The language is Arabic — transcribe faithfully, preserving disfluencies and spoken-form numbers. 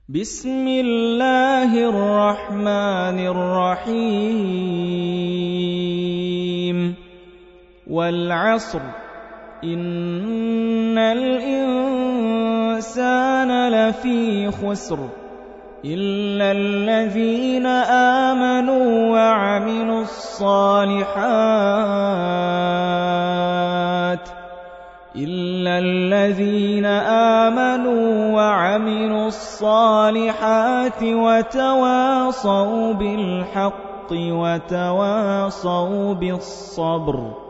بسم الله الرحمن الرحيم والعصر إن الإنسان لفي خسر إلا الذين آمنوا وعملوا الصالحات إلا الذين آمنوا وعملوا الصالحات وتواصوا بالحق وتواصوا بالصبر.